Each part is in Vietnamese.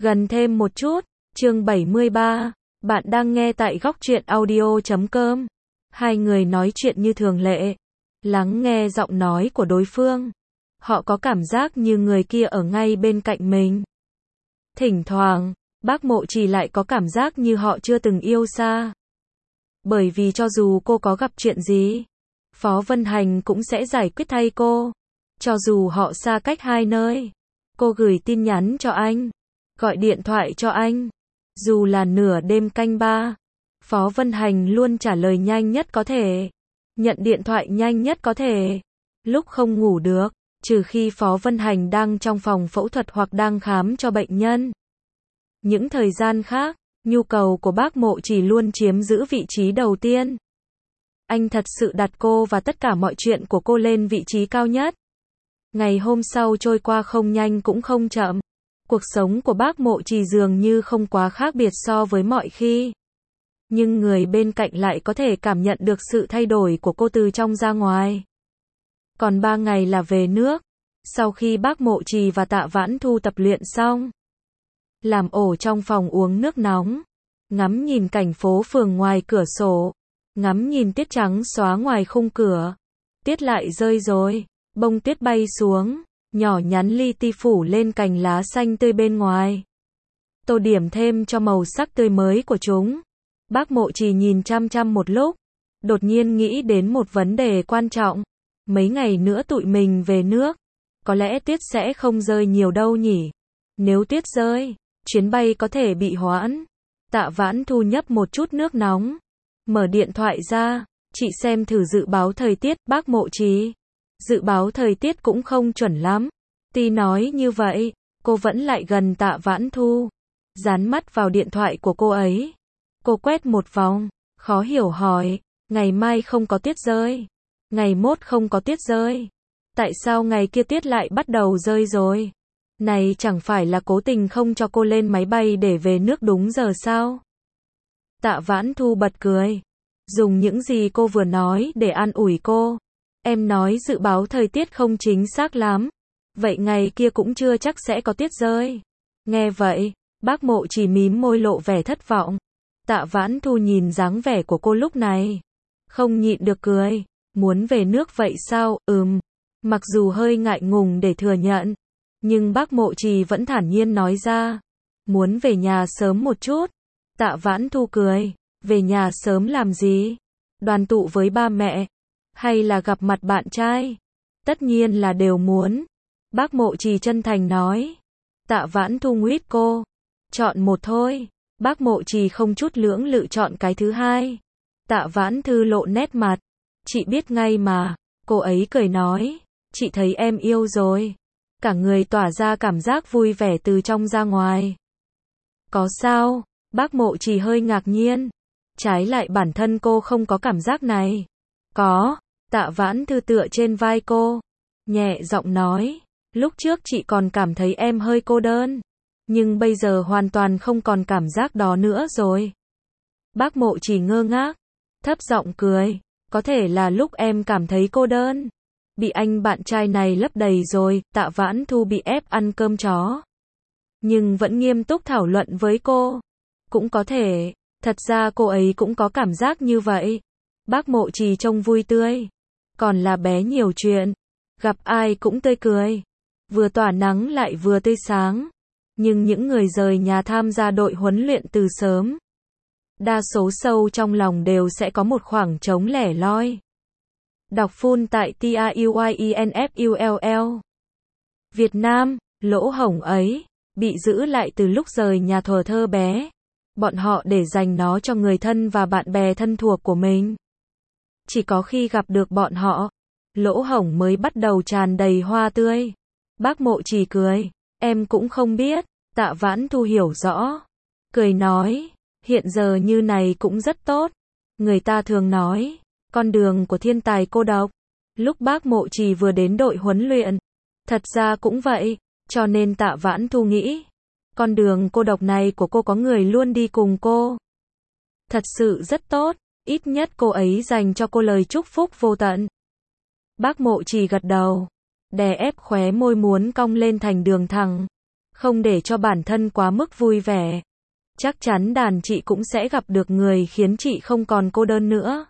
Gần thêm một chút, chương 73, bạn đang nghe tại góc truyện audio.com. Hai người nói chuyện như thường lệ, lắng nghe giọng nói của đối phương. Họ có cảm giác như người kia ở ngay bên cạnh mình. Thỉnh thoảng, bác Mộ Trì lại có cảm giác như họ chưa từng yêu xa. Bởi vì cho dù cô có gặp chuyện gì, Phó Vân Hành cũng sẽ giải quyết thay cô. Cho dù họ xa cách hai nơi, cô gửi tin nhắn cho anh, gọi điện thoại cho anh. Dù là nửa đêm canh ba, Phó Vân Hành luôn trả lời nhanh nhất có thể, nhận điện thoại nhanh nhất có thể. Lúc không ngủ được, trừ khi Phó Vân Hành đang trong phòng phẫu thuật hoặc đang khám cho bệnh nhân. Những thời gian khác, nhu cầu của bác Mộ Trì luôn chiếm giữ vị trí đầu tiên. Anh thật sự đặt cô và tất cả mọi chuyện của cô lên vị trí cao nhất. Ngày hôm sau trôi qua không nhanh cũng không chậm. Cuộc sống của bác Mộ Trì dường như không quá khác biệt so với mọi khi. Nhưng người bên cạnh lại có thể cảm nhận được sự thay đổi của cô từ trong ra ngoài. Còn 3 ngày là về nước. Sau khi bác Mộ Trì và Tạ Vãn Thu tập luyện xong, làm ổ trong phòng uống nước nóng, ngắm nhìn cảnh phố phường ngoài cửa sổ, ngắm nhìn tuyết trắng xóa ngoài khung cửa. Tuyết lại rơi rồi, bông tuyết bay xuống, nhỏ nhắn li ti phủ lên cành lá xanh tươi bên ngoài, tô điểm thêm cho màu sắc tươi mới của chúng. Bác Mộ Trì nhìn chăm chăm một lúc, đột nhiên nghĩ đến một vấn đề quan trọng. Mấy ngày nữa tụi mình về nước, có lẽ tuyết sẽ không rơi nhiều đâu nhỉ? Nếu tuyết rơi, chuyến bay có thể bị hoãn. Tạ Vãn Thu nhấp một chút nước nóng, mở điện thoại ra, chị xem thử dự báo thời tiết. Bác Mộ Trì, dự báo thời tiết cũng không chuẩn lắm. Tuy nói như vậy, cô vẫn lại gần Tạ Vãn Thu, dán mắt vào điện thoại của cô ấy. Cô quét một vòng, khó hiểu hỏi, ngày mai không có tuyết rơi, ngày mốt không có tuyết rơi, tại sao ngày kia tuyết lại bắt đầu rơi rồi? Này chẳng phải là cố tình không cho cô lên máy bay để về nước đúng giờ sao? Tạ Vãn Thu bật cười, dùng những gì cô vừa nói để an ủi cô. Em nói dự báo thời tiết không chính xác lắm, vậy ngày kia cũng chưa chắc sẽ có tuyết rơi. Nghe vậy, bác Mộ Trì mím môi lộ vẻ thất vọng. Tạ Vãn Thu nhìn dáng vẻ của cô lúc này, không nhịn được cười. Muốn về nước vậy sao? Mặc dù hơi ngại ngùng để thừa nhận, nhưng bác Mộ Trì vẫn thản nhiên nói ra, muốn về nhà sớm một chút. Tạ Vãn Thu cười, về nhà sớm làm gì? Đoàn tụ với ba mẹ, hay là gặp mặt bạn trai? Tất nhiên là đều muốn. Bác Mộ Trì chân thành nói. Tạ Vãn Thu nguyết cô, chọn một thôi. Bác Mộ Trì không chút lưỡng lự chọn cái thứ hai. Tạ Vãn Thư lộ nét mặt, chị biết ngay mà. Cô ấy cười nói, chị thấy em yêu rồi. Cả người tỏa ra cảm giác vui vẻ từ trong ra ngoài. Có sao? Bác Mộ Trì hơi ngạc nhiên. Trái lại bản thân cô không có cảm giác này. Có. Tạ Vãn Thư tựa trên vai cô, nhẹ giọng nói, lúc trước chị còn cảm thấy em hơi cô đơn, nhưng bây giờ hoàn toàn không còn cảm giác đó nữa rồi. Bác Mộ Trì ngơ ngác, thấp giọng cười, có thể là lúc em cảm thấy cô đơn, bị anh bạn trai này lấp đầy rồi. Tạ Vãn Thu bị ép ăn cơm chó, nhưng vẫn nghiêm túc thảo luận với cô. Cũng có thể, thật ra cô ấy cũng có cảm giác như vậy. Bác Mộ Trì trông vui tươi, còn là bé nhiều chuyện, gặp ai cũng tươi cười, vừa tỏa nắng lại vừa tươi sáng. Nhưng những người rời nhà tham gia đội huấn luyện từ sớm, đa số sâu trong lòng đều sẽ có một khoảng trống lẻ loi. Đọc full tại TAUYINFULL. Việt Nam, lỗ hổng ấy, bị giữ lại từ lúc rời nhà thuở thơ bé. Bọn họ để dành nó cho người thân và bạn bè thân thuộc của mình. Chỉ có khi gặp được bọn họ, lỗ hổng mới bắt đầu tràn đầy hoa tươi. Bác Mộ Trì cười, em cũng không biết. Tạ Vãn Thu hiểu rõ, cười nói, hiện giờ như này cũng rất tốt. Người ta thường nói, con đường của thiên tài cô độc. Lúc bác Mộ Trì vừa đến đội huấn luyện, thật ra cũng vậy, cho nên Tạ Vãn Thu nghĩ, con đường cô độc này của cô có người luôn đi cùng cô. Thật sự rất tốt, ít nhất cô ấy dành cho cô lời chúc phúc vô tận. Bác Mộ Trì gật đầu, đè ép khóe môi muốn cong lên thành đường thẳng. Không để cho bản thân quá mức vui vẻ. Chắc chắn đàn chị cũng sẽ gặp được người khiến chị không còn cô đơn nữa.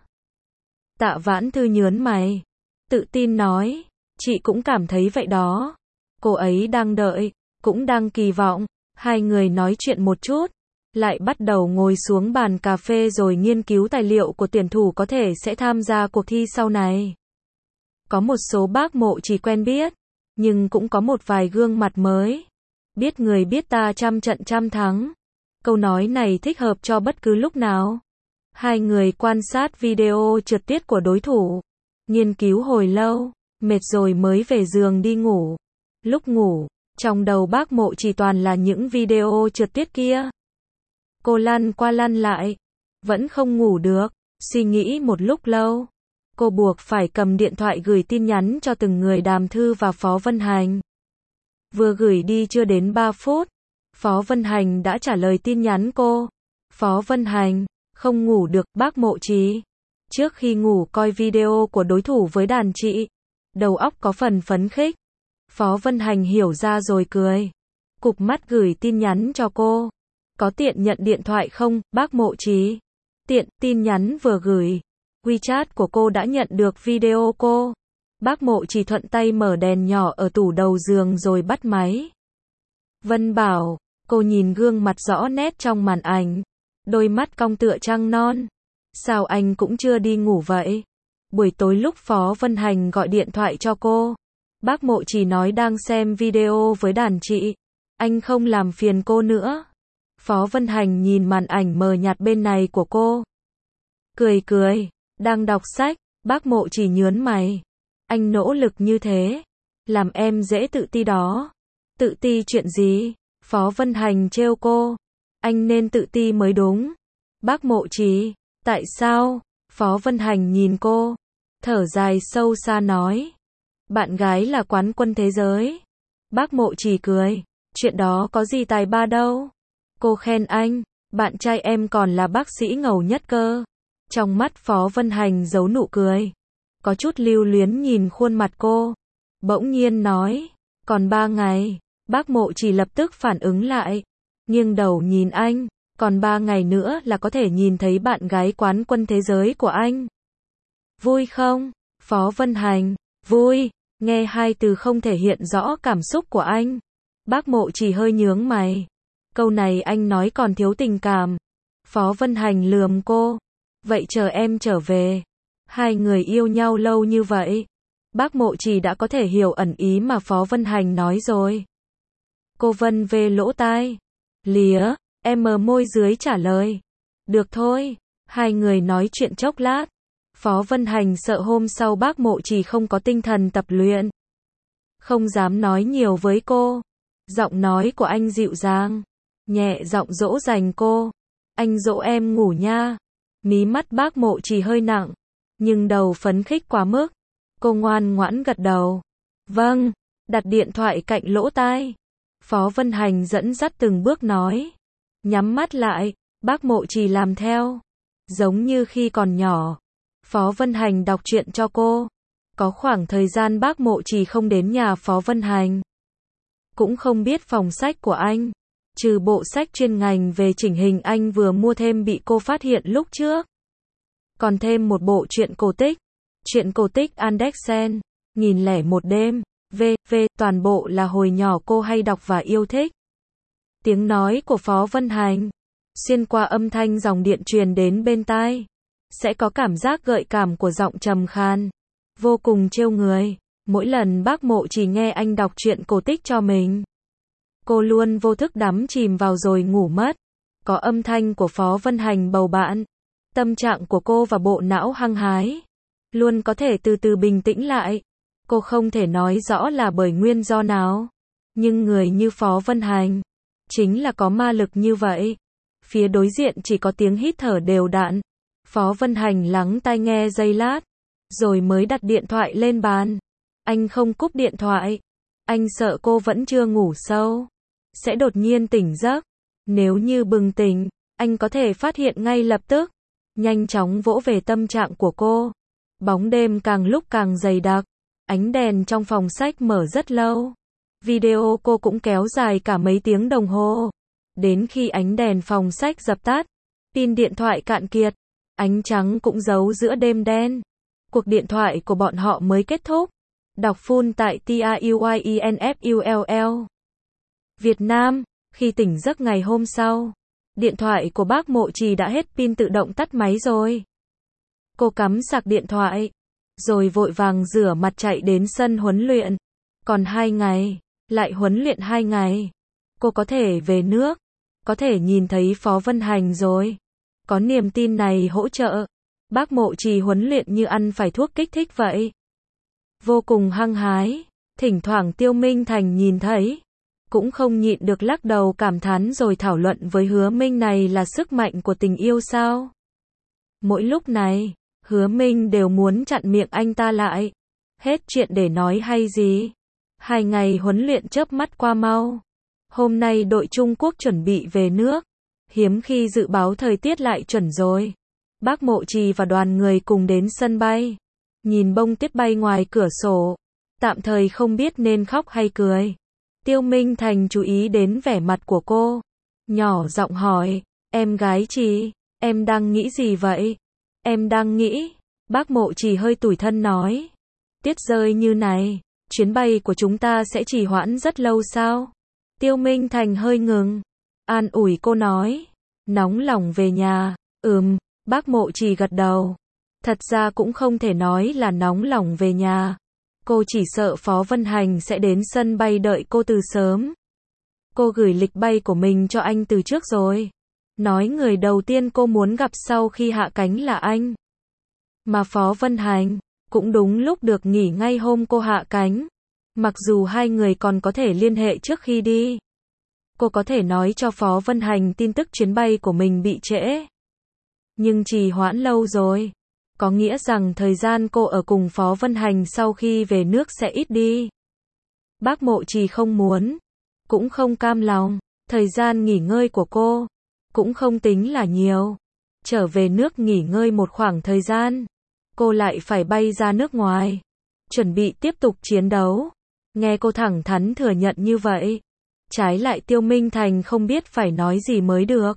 Tạ Vãn Thư nhớn mày. Tự tin nói. Chị cũng cảm thấy vậy đó. Cô ấy đang đợi, cũng đang kỳ vọng. Hai người nói chuyện một chút. Lại bắt đầu ngồi xuống bàn cà phê rồi nghiên cứu tài liệu của tuyển thủ có thể sẽ tham gia cuộc thi sau này. Có một số bác Mộ Trì quen biết, nhưng cũng có một vài gương mặt mới. Biết người biết ta trăm trận trăm thắng. Câu nói này thích hợp cho bất cứ lúc nào. Hai người quan sát video trượt tuyết của đối thủ. Nghiên cứu hồi lâu, mệt rồi mới về giường đi ngủ. Lúc ngủ, trong đầu bác Mộ Trì toàn là những video trượt tuyết kia. Cô lăn qua lăn lại, vẫn không ngủ được, suy nghĩ một lúc lâu. Cô buộc phải cầm điện thoại gửi tin nhắn cho từng người Đàm Thư và Phó Vân Hành. Vừa gửi đi chưa đến 3 phút, Phó Vân Hành đã trả lời tin nhắn cô. Phó Vân Hành, không ngủ được, bác Mộ Trì. Trước khi ngủ coi video của đối thủ với đàn chị, đầu óc có phần phấn khích. Phó Vân Hành hiểu ra rồi cười. Cụp mắt gửi tin nhắn cho cô. Có tiện nhận điện thoại không, bác Mộ Trì? Tiện, tin nhắn vừa gửi. WeChat của cô đã nhận được video cô. Bác Mộ Trì thuận tay mở đèn nhỏ ở tủ đầu giường rồi bắt máy. Vân Bảo, cô nhìn gương mặt rõ nét trong màn ảnh. Đôi mắt cong tựa trăng non. Sao anh cũng chưa đi ngủ vậy? Buổi tối lúc Phó Vân Hành gọi điện thoại cho cô, bác Mộ Trì nói đang xem video với đàn chị. Anh không làm phiền cô nữa. Phó Vân Hành nhìn màn ảnh mờ nhạt bên này của cô. Cười cười, đang đọc sách, bác Mộ Trì nhớn mày. Anh nỗ lực như thế, làm em dễ tự ti đó. Tự ti chuyện gì? Phó Vân Hành trêu cô. Anh nên tự ti mới đúng. Bác Mộ Trì, tại sao? Phó Vân Hành nhìn cô, thở dài sâu xa nói. Bạn gái là quán quân thế giới. Bác Mộ Trì cười, chuyện đó có gì tài ba đâu. Cô khen anh, bạn trai em còn là bác sĩ ngầu nhất cơ. Trong mắt Phó Vân Hành giấu nụ cười, có chút lưu luyến nhìn khuôn mặt cô. Bỗng nhiên nói, còn 3 ngày. Bác Mộ Trì lập tức phản ứng lại, nghiêng đầu nhìn anh, còn 3 ngày nữa là có thể nhìn thấy bạn gái quán quân thế giới của anh. Vui không? Phó Vân Hành, vui. Nghe hai từ không thể hiện rõ cảm xúc của anh. Bác Mộ Trì hơi nhướng mày. Câu này anh nói còn thiếu tình cảm. Phó Vân Hành lườm cô. Vậy chờ em trở về. Hai người yêu nhau lâu như vậy. Bác Mộ Trì đã có thể hiểu ẩn ý mà Phó Vân Hành nói rồi. Cô Vân về lỗ tai. Lía, em mờ môi dưới trả lời. Được thôi. Hai người nói chuyện chốc lát. Phó Vân Hành sợ hôm sau bác Mộ Trì không có tinh thần tập luyện. Không dám nói nhiều với cô. Giọng nói của anh dịu dàng, nhẹ giọng dỗ dành cô. Anh dỗ em ngủ nha. Mí mắt bác Mộ Trì hơi nặng, nhưng đầu phấn khích quá mức. Cô ngoan ngoãn gật đầu. Vâng, đặt điện thoại cạnh lỗ tai. Phó Vân Hành dẫn dắt từng bước nói. Nhắm mắt lại, bác Mộ Trì làm theo. Giống như khi còn nhỏ, Phó Vân Hành đọc truyện cho cô. Có khoảng thời gian bác Mộ Trì không đến nhà Phó Vân Hành, cũng không biết phòng sách của anh. Trừ bộ sách chuyên ngành về chỉnh hình anh vừa mua thêm bị cô phát hiện lúc trước, còn thêm một bộ truyện cổ tích. Truyện cổ tích Andersen, 1001 đêm, v.v. Toàn bộ là hồi nhỏ cô hay đọc và yêu thích. Tiếng nói của Phó Vân Hành, xuyên qua âm thanh dòng điện truyền đến bên tai, sẽ có cảm giác gợi cảm của giọng trầm khan, vô cùng trêu người. Mỗi lần bác Mộ Trì nghe anh đọc truyện cổ tích cho mình, cô luôn vô thức đắm chìm vào rồi ngủ mất. Có âm thanh của Phó Vân Hành bầu bạn, tâm trạng của cô và bộ não hăng hái luôn có thể từ từ bình tĩnh lại. Cô không thể nói rõ là bởi nguyên do nào, nhưng người như Phó Vân Hành chính là có ma lực như vậy. Phía đối diện chỉ có tiếng hít thở đều đặn. Phó Vân Hành lắng tai nghe giây lát, rồi mới đặt điện thoại lên bàn. Anh không cúp điện thoại. Anh sợ cô vẫn chưa ngủ sâu, sẽ đột nhiên tỉnh giấc. Nếu như bừng tỉnh, anh có thể phát hiện ngay lập tức. Nhanh chóng vỗ về tâm trạng của cô. Bóng đêm càng lúc càng dày đặc. Ánh đèn trong phòng sách mở rất lâu. Video cô cũng kéo dài cả mấy tiếng đồng hồ. Đến khi ánh đèn phòng sách dập tắt, pin điện thoại cạn kiệt, ánh trắng cũng giấu giữa đêm đen. Cuộc điện thoại của bọn họ mới kết thúc. Đọc full tại TRUYINFULL. Việt Nam, khi tỉnh giấc ngày hôm sau, điện thoại của bác Mộ Trì đã hết pin tự động tắt máy rồi. Cô cắm sạc điện thoại, rồi vội vàng rửa mặt chạy đến sân huấn luyện. Còn 2 ngày, lại huấn luyện 2 ngày. Cô có thể về nước, có thể nhìn thấy Phó Vân Hành rồi. Có niềm tin này hỗ trợ, bác Mộ Trì huấn luyện như ăn phải thuốc kích thích vậy. Vô cùng hăng hái, thỉnh thoảng Tiêu Minh Thành nhìn thấy, cũng không nhịn được lắc đầu cảm thán rồi thảo luận với Hứa Minh này là sức mạnh của tình yêu sao. Mỗi lúc này, Hứa Minh đều muốn chặn miệng anh ta lại. Hết chuyện để nói hay gì. 2 ngày huấn luyện chớp mắt qua mau. Hôm nay đội Trung Quốc chuẩn bị về nước. Hiếm khi dự báo thời tiết lại chuẩn rồi. Bác Mộ Trì và đoàn người cùng đến sân bay. Nhìn bông tuyết bay ngoài cửa sổ. Tạm thời không biết nên khóc hay cười. Tiêu Minh Thành chú ý đến vẻ mặt của cô. Nhỏ giọng hỏi, em gái Trì, em đang nghĩ gì vậy? Em đang nghĩ, bác Mộ Trì hơi tủi thân nói. Tuyết rơi như này, chuyến bay của chúng ta sẽ trì hoãn rất lâu sao? Tiêu Minh Thành hơi ngừng. An ủi cô nói, nóng lòng về nhà. Bác Mộ Trì gật đầu. Thật ra cũng không thể nói là nóng lòng về nhà. Cô chỉ sợ Phó Vân Hành sẽ đến sân bay đợi cô từ sớm. Cô gửi lịch bay của mình cho anh từ trước rồi. Nói người đầu tiên cô muốn gặp sau khi hạ cánh là anh. Mà Phó Vân Hành cũng đúng lúc được nghỉ ngay hôm cô hạ cánh. Mặc dù hai người còn có thể liên hệ trước khi đi. Cô có thể nói cho Phó Vân Hành tin tức chuyến bay của mình bị trễ. Nhưng trì hoãn lâu rồi. Có nghĩa rằng thời gian cô ở cùng Phó Vân Hành sau khi về nước sẽ ít đi. Bác Mộ Trì không muốn, cũng không cam lòng. Thời gian nghỉ ngơi của cô cũng không tính là nhiều. Trở về nước nghỉ ngơi một khoảng thời gian, cô lại phải bay ra nước ngoài, chuẩn bị tiếp tục chiến đấu. Nghe cô thẳng thắn thừa nhận như vậy, trái lại Tiêu Minh Thành không biết phải nói gì mới được.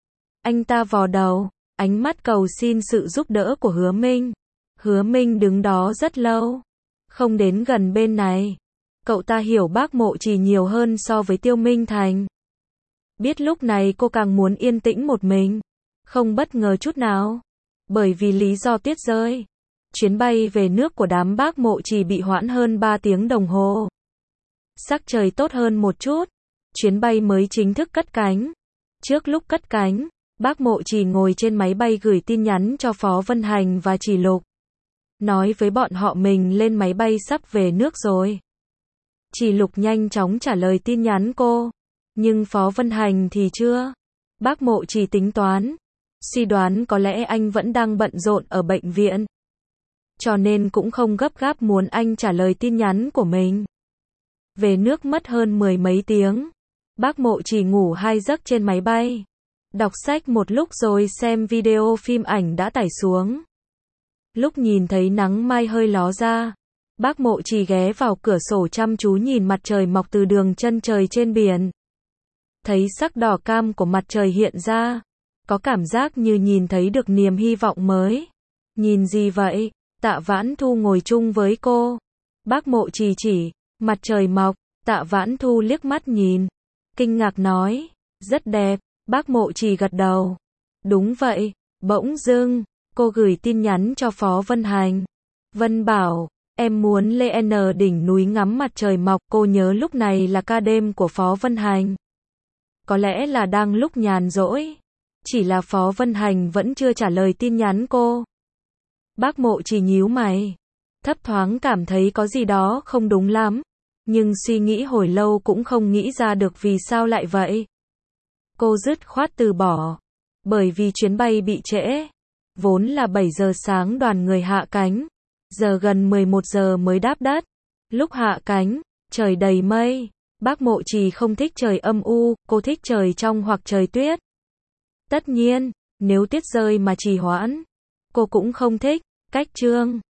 Anh ta vò đầu, ánh mắt cầu xin sự giúp đỡ của Hứa Minh. Hứa Minh đứng đó rất lâu, không đến gần bên này. Cậu ta hiểu bác Mộ Trì nhiều hơn so với Tiêu Minh Thành. Biết lúc này cô càng muốn yên tĩnh một mình. Không bất ngờ chút nào. Bởi vì lý do tuyết rơi, chuyến bay về nước của đám bác Mộ Trì bị hoãn hơn 3 tiếng đồng hồ. Sắc trời tốt hơn một chút, chuyến bay mới chính thức cất cánh. Trước lúc cất cánh, bác Mộ Trì ngồi trên máy bay gửi tin nhắn cho Phó Vân Hành và Trì Lục. Nói với bọn họ mình lên máy bay sắp về nước rồi. Trì Lục nhanh chóng trả lời tin nhắn cô. Nhưng Phó Vân Hành thì chưa. Bác Mộ Trì tính toán. Suy đoán có lẽ anh vẫn đang bận rộn ở bệnh viện. Cho nên cũng không gấp gáp muốn anh trả lời tin nhắn của mình. Về nước mất hơn 10 mấy tiếng. Bác Mộ Trì ngủ 2 giấc trên máy bay. Đọc sách một lúc rồi xem video phim ảnh đã tải xuống. Lúc nhìn thấy nắng mai hơi ló ra, bác Mộ Trì ghé vào cửa sổ chăm chú nhìn mặt trời mọc từ đường chân trời trên biển. Thấy sắc đỏ cam của mặt trời hiện ra, có cảm giác như nhìn thấy được niềm hy vọng mới. Nhìn gì vậy? Tạ Vãn Thu ngồi chung với cô. Bác Mộ Trì chỉ, mặt trời mọc. Tạ Vãn Thu liếc mắt nhìn, kinh ngạc nói, rất đẹp. Bác Mộ Trì gật đầu. Đúng vậy. Bỗng dưng, cô gửi tin nhắn cho Phó Vân Hành. Vân bảo, em muốn lên đỉnh núi ngắm mặt trời mọc. Cô nhớ lúc này là ca đêm của Phó Vân Hành. Có lẽ là đang lúc nhàn rỗi. Chỉ là Phó Vân Hành vẫn chưa trả lời tin nhắn cô. Bác Mộ Trì nhíu mày. Thấp thoáng cảm thấy có gì đó không đúng lắm. Nhưng suy nghĩ hồi lâu cũng không nghĩ ra được vì sao lại vậy. Cô dứt khoát từ bỏ. Bởi vì chuyến bay bị trễ. Vốn là 7 giờ sáng đoàn người hạ cánh. Giờ gần 11 giờ mới đáp đất. Lúc hạ cánh, trời đầy mây. Bác Mộ Trì không thích trời âm u, cô thích trời trong hoặc trời tuyết. Tất nhiên, nếu tuyết rơi mà trì hoãn, cô cũng không thích. Cách chương